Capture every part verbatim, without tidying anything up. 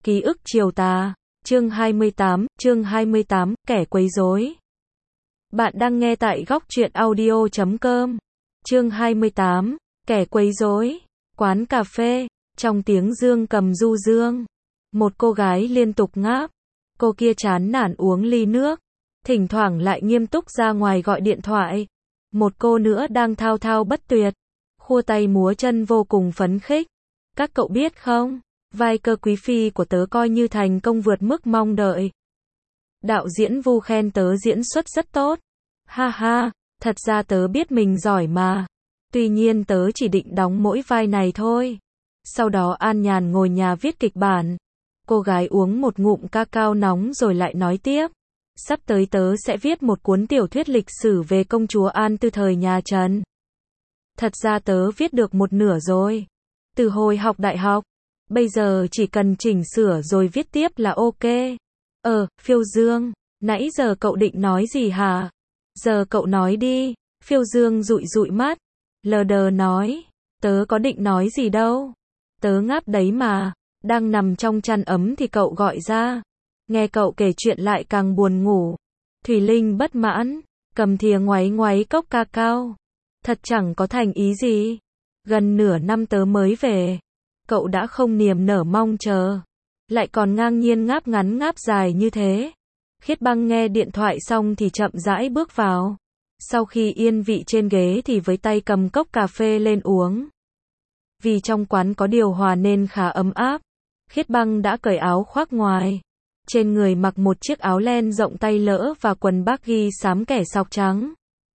Ký ức chiều tà, chương hai mươi tám, chương hai mươi tám, kẻ quấy rối. Bạn đang nghe tại góc truyện audio chấm com. Chương hai mươi tám, kẻ quấy rối. Quán cà phê, trong tiếng dương cầm du dương, một cô gái liên tục ngáp. Cô kia chán nản uống ly nước, thỉnh thoảng lại nghiêm túc ra ngoài gọi điện thoại. Một cô nữa đang thao thao bất tuyệt, khua tay múa chân vô cùng phấn khích. Các cậu biết không, vai cơ quý phi của tớ coi như thành công vượt mức mong đợi. Đạo diễn Vu khen tớ diễn xuất rất tốt. Ha ha, thật ra tớ biết mình giỏi mà. Tuy nhiên tớ chỉ định đóng mỗi vai này thôi. Sau đó an nhàn ngồi nhà viết kịch bản. Cô gái uống một ngụm cacao nóng rồi lại nói tiếp. Sắp tới tớ sẽ viết một cuốn tiểu thuyết lịch sử về công chúa An từ thời nhà Trần. Thật ra tớ viết được một nửa rồi. Từ hồi học đại học. Bây giờ chỉ cần chỉnh sửa rồi viết tiếp là ok. Ờ, Phiêu Dương, nãy giờ cậu định nói gì hả? Giờ cậu nói đi. Phiêu Dương dụi dụi mắt. Lờ đờ nói. Tớ có định nói gì đâu. Tớ ngáp đấy mà. Đang nằm trong chăn ấm thì cậu gọi ra. Nghe cậu kể chuyện lại càng buồn ngủ. Thủy Linh bất mãn. Cầm thìa ngoáy ngoáy cốc cacao. Thật chẳng có thành ý gì. Gần nửa năm tớ mới về. Cậu đã không niềm nở mong chờ. Lại còn ngang nhiên ngáp ngắn ngáp dài như thế. Khiết Băng nghe điện thoại xong thì chậm rãi bước vào. Sau khi yên vị trên ghế thì với tay cầm cốc cà phê lên uống. Vì trong quán có điều hòa nên khá ấm áp. Khiết Băng đã cởi áo khoác ngoài. Trên người mặc một chiếc áo len rộng tay lỡ và quần baggy xám kẻ sọc trắng.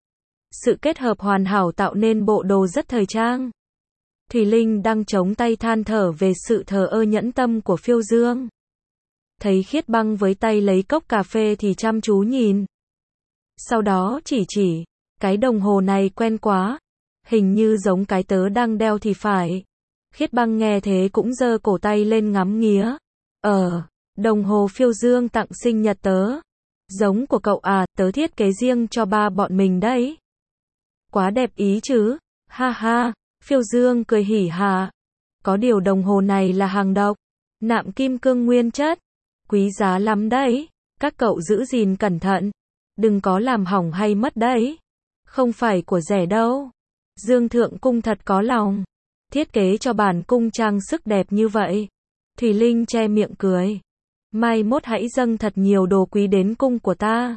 Sự kết hợp hoàn hảo tạo nên bộ đồ rất thời trang. Thủy Linh đang chống tay than thở về sự thờ ơ nhẫn tâm của Phiêu Dương. Thấy Khiết Băng với tay lấy cốc cà phê thì chăm chú nhìn. Sau đó chỉ chỉ, cái đồng hồ này quen quá. Hình như giống cái tớ đang đeo thì phải. Khiết Băng nghe thế cũng giơ cổ tay lên ngắm nghía. Ờ, đồng hồ Phiêu Dương tặng sinh nhật tớ. Giống của cậu à, tớ thiết kế riêng cho ba bọn mình đấy. Quá đẹp ý chứ, ha ha. Phiêu Dương cười hỉ hả. Có điều đồng hồ này là hàng độc. Nạm kim cương nguyên chất. Quý giá lắm đấy. Các cậu giữ gìn cẩn thận. Đừng có làm hỏng hay mất đấy. Không phải của rẻ đâu. Dương Thượng Cung thật có lòng. Thiết kế cho bản cung trang sức đẹp như vậy. Thủy Linh che miệng cười. Mai mốt hãy dâng thật nhiều đồ quý đến cung của ta.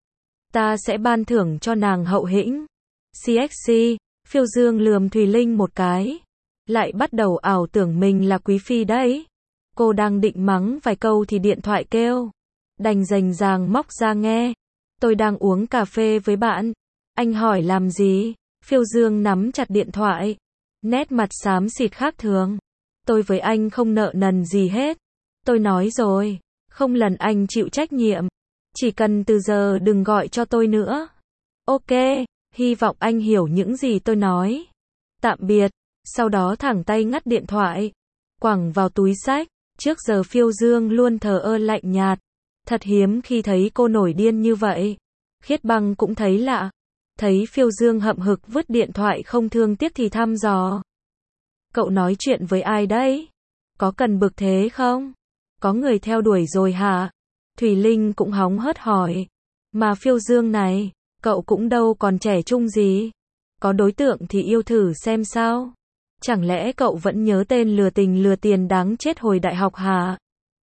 Ta sẽ ban thưởng cho nàng hậu hĩnh. xê ích xê. Phiêu Dương lườm Thủy Linh một cái. Lại bắt đầu ảo tưởng mình là quý phi đấy. Cô đang định mắng vài câu thì điện thoại kêu. Đành rành ràng móc ra nghe. Tôi đang uống cà phê với bạn. Anh hỏi làm gì? Phiêu Dương nắm chặt điện thoại. Nét mặt xám xịt khác thường. Tôi với anh không nợ nần gì hết. Tôi nói rồi. Không lần anh chịu trách nhiệm. Chỉ cần từ giờ đừng gọi cho tôi nữa. Ok. Hy vọng anh hiểu những gì tôi nói. Tạm biệt. Sau đó thẳng tay ngắt điện thoại. Quẳng vào túi xách. Trước giờ Phiêu Dương luôn thờ ơ lạnh nhạt. Thật hiếm khi thấy cô nổi điên như vậy. Khiết Băng cũng thấy lạ. Thấy Phiêu Dương hậm hực vứt điện thoại không thương tiếc thì thăm dò. Cậu nói chuyện với ai đấy? Có cần bực thế không? Có người theo đuổi rồi hả? Thủy Linh cũng hóng hớt hỏi. Mà Phiêu Dương này, cậu cũng đâu còn trẻ trung gì. Có đối tượng thì yêu thử xem sao. Chẳng lẽ cậu vẫn nhớ tên lừa tình lừa tiền đáng chết hồi đại học hả?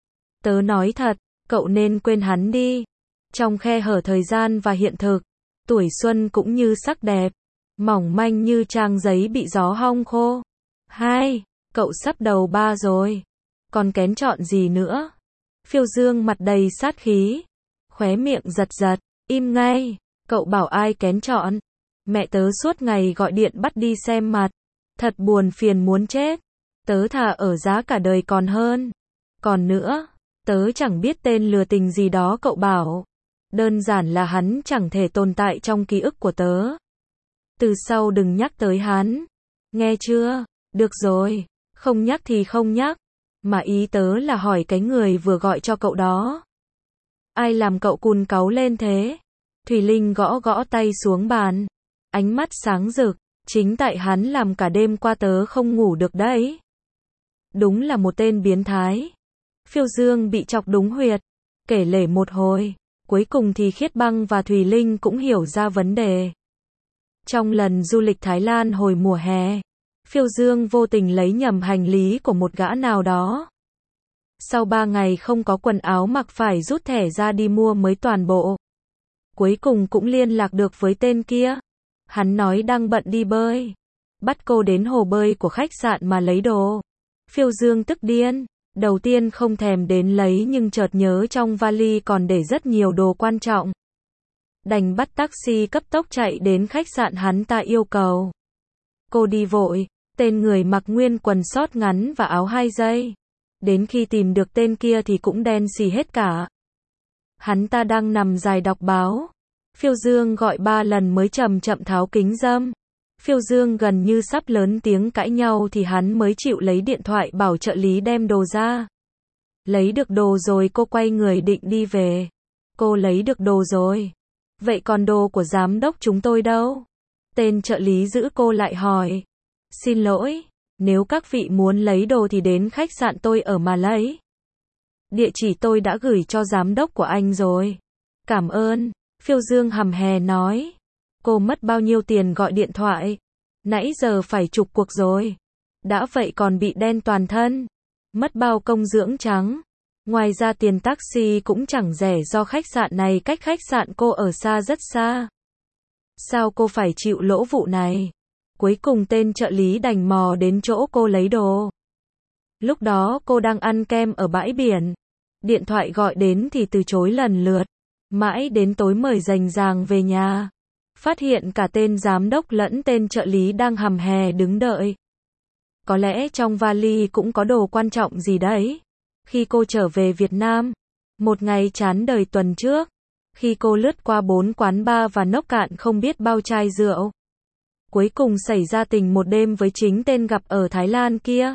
Tớ nói thật, cậu nên quên hắn đi. Trong khe hở thời gian và hiện thực, tuổi xuân cũng như sắc đẹp, mỏng manh như trang giấy bị gió hong khô. Hai, cậu sắp đầu ba rồi. Còn kén chọn gì nữa? Phiêu Dương mặt đầy sát khí. Khóe miệng giật giật, im ngay. Cậu bảo ai kén chọn? Mẹ tớ suốt ngày gọi điện bắt đi xem mặt. Thật buồn phiền muốn chết. Tớ thà ở giá cả đời còn hơn. Còn nữa, tớ chẳng biết tên lừa tình gì đó cậu bảo. Đơn giản là hắn chẳng thể tồn tại trong ký ức của tớ. Từ sau đừng nhắc tới hắn. Nghe chưa? Được rồi. Không nhắc thì không nhắc. Mà ý tớ là hỏi cái người vừa gọi cho cậu đó. Ai làm cậu cùn cáu lên thế? Thủy Linh gõ gõ tay xuống bàn. Ánh mắt sáng rực. Chính tại hắn làm cả đêm qua tớ không ngủ được đấy. Đúng là một tên biến thái. Phiêu Dương bị chọc đúng huyệt, kể lể một hồi, cuối cùng thì Khiết Băng và Thùy Linh cũng hiểu ra vấn đề. Trong lần du lịch Thái Lan hồi mùa hè, Phiêu Dương vô tình lấy nhầm hành lý của một gã nào đó. Sau ba ngày không có quần áo mặc phải rút thẻ ra đi mua mới toàn bộ. Cuối cùng cũng liên lạc được với tên kia. Hắn nói đang bận đi bơi. Bắt cô đến hồ bơi của khách sạn mà lấy đồ. Phiêu Dương tức điên. Đầu tiên không thèm đến lấy nhưng chợt nhớ trong vali còn để rất nhiều đồ quan trọng. Đành bắt taxi cấp tốc chạy đến khách sạn hắn ta yêu cầu. Cô đi vội. Tên người mặc nguyên quần short ngắn và áo hai dây. Đến khi tìm được tên kia thì cũng đen xì hết cả. Hắn ta đang nằm dài đọc báo. Phiêu Dương gọi ba lần mới chậm chậm tháo kính râm. Phiêu Dương gần như sắp lớn tiếng cãi nhau thì hắn mới chịu lấy điện thoại bảo trợ lý đem đồ ra. Lấy được đồ rồi cô quay người định đi về. Cô lấy được đồ rồi. Vậy còn đồ của giám đốc chúng tôi đâu? Tên trợ lý giữ cô lại hỏi. Xin lỗi, nếu các vị muốn lấy đồ thì đến khách sạn tôi ở mà lấy. Địa chỉ tôi đã gửi cho giám đốc của anh rồi. Cảm ơn, Phiêu Dương hầm hè nói. Cô mất bao nhiêu tiền gọi điện thoại? Nãy giờ phải chục cuộc rồi. Đã vậy còn bị đen toàn thân. Mất bao công dưỡng trắng. Ngoài ra tiền taxi cũng chẳng rẻ do khách sạn này cách khách sạn cô ở xa rất xa. Sao cô phải chịu lỗ vụ này? Cuối cùng tên trợ lý đành mò đến chỗ cô lấy đồ. Lúc đó cô đang ăn kem ở bãi biển. Điện thoại gọi đến thì từ chối lần lượt. Mãi đến tối mời rành ràng về nhà. Phát hiện cả tên giám đốc lẫn tên trợ lý đang hầm hè đứng đợi. Có lẽ trong vali cũng có đồ quan trọng gì đấy. Khi cô trở về Việt Nam, một ngày chán đời tuần trước, khi cô lướt qua bốn quán bar và nốc cạn không biết bao chai rượu. Cuối cùng xảy ra tình một đêm với chính tên gặp ở Thái Lan kia.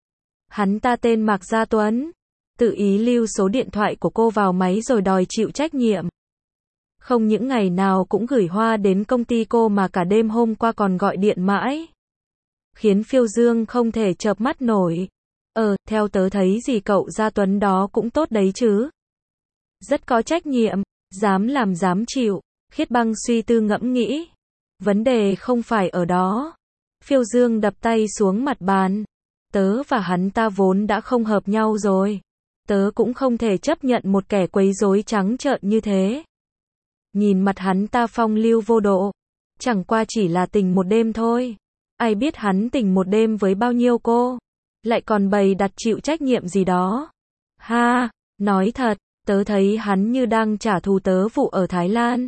Hắn ta tên Mạc Gia Tuấn. Tự ý lưu số điện thoại của cô vào máy rồi đòi chịu trách nhiệm. Không những ngày nào cũng gửi hoa đến công ty cô mà cả đêm hôm qua còn gọi điện mãi. Khiến Phiêu Dương không thể chợp mắt nổi. Ờ, theo tớ thấy gì cậu Gia Tuấn đó cũng tốt đấy chứ. Rất có trách nhiệm, dám làm dám chịu. Khiết Băng suy tư ngẫm nghĩ. Vấn đề không phải ở đó. Phiêu Dương đập tay xuống mặt bàn. Tớ và hắn ta vốn đã không hợp nhau rồi. Tớ cũng không thể chấp nhận một kẻ quấy rối trắng trợn như thế. Nhìn mặt hắn ta phong lưu vô độ. Chẳng qua chỉ là tình một đêm thôi. Ai biết hắn tình một đêm với bao nhiêu cô. Lại còn bày đặt chịu trách nhiệm gì đó. Ha, nói thật, tớ thấy hắn như đang trả thù tớ vụ ở Thái Lan.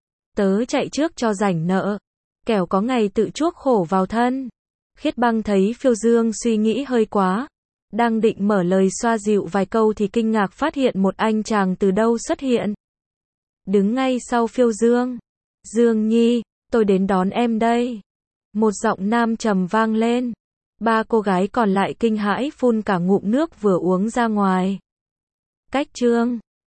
Tớ chạy trước cho rảnh nợ. Kẻo có ngày tự chuốc khổ vào thân. Khiết Băng thấy Phiêu Dương suy nghĩ hơi quá. Đang định mở lời xoa dịu vài câu thì kinh ngạc phát hiện một anh chàng từ đâu xuất hiện. Đứng ngay sau Phiêu Dương. Dương Nhi, tôi đến đón em đây. Một giọng nam trầm vang lên. Ba cô gái còn lại kinh hãi phun cả ngụm nước vừa uống ra ngoài. Cách chương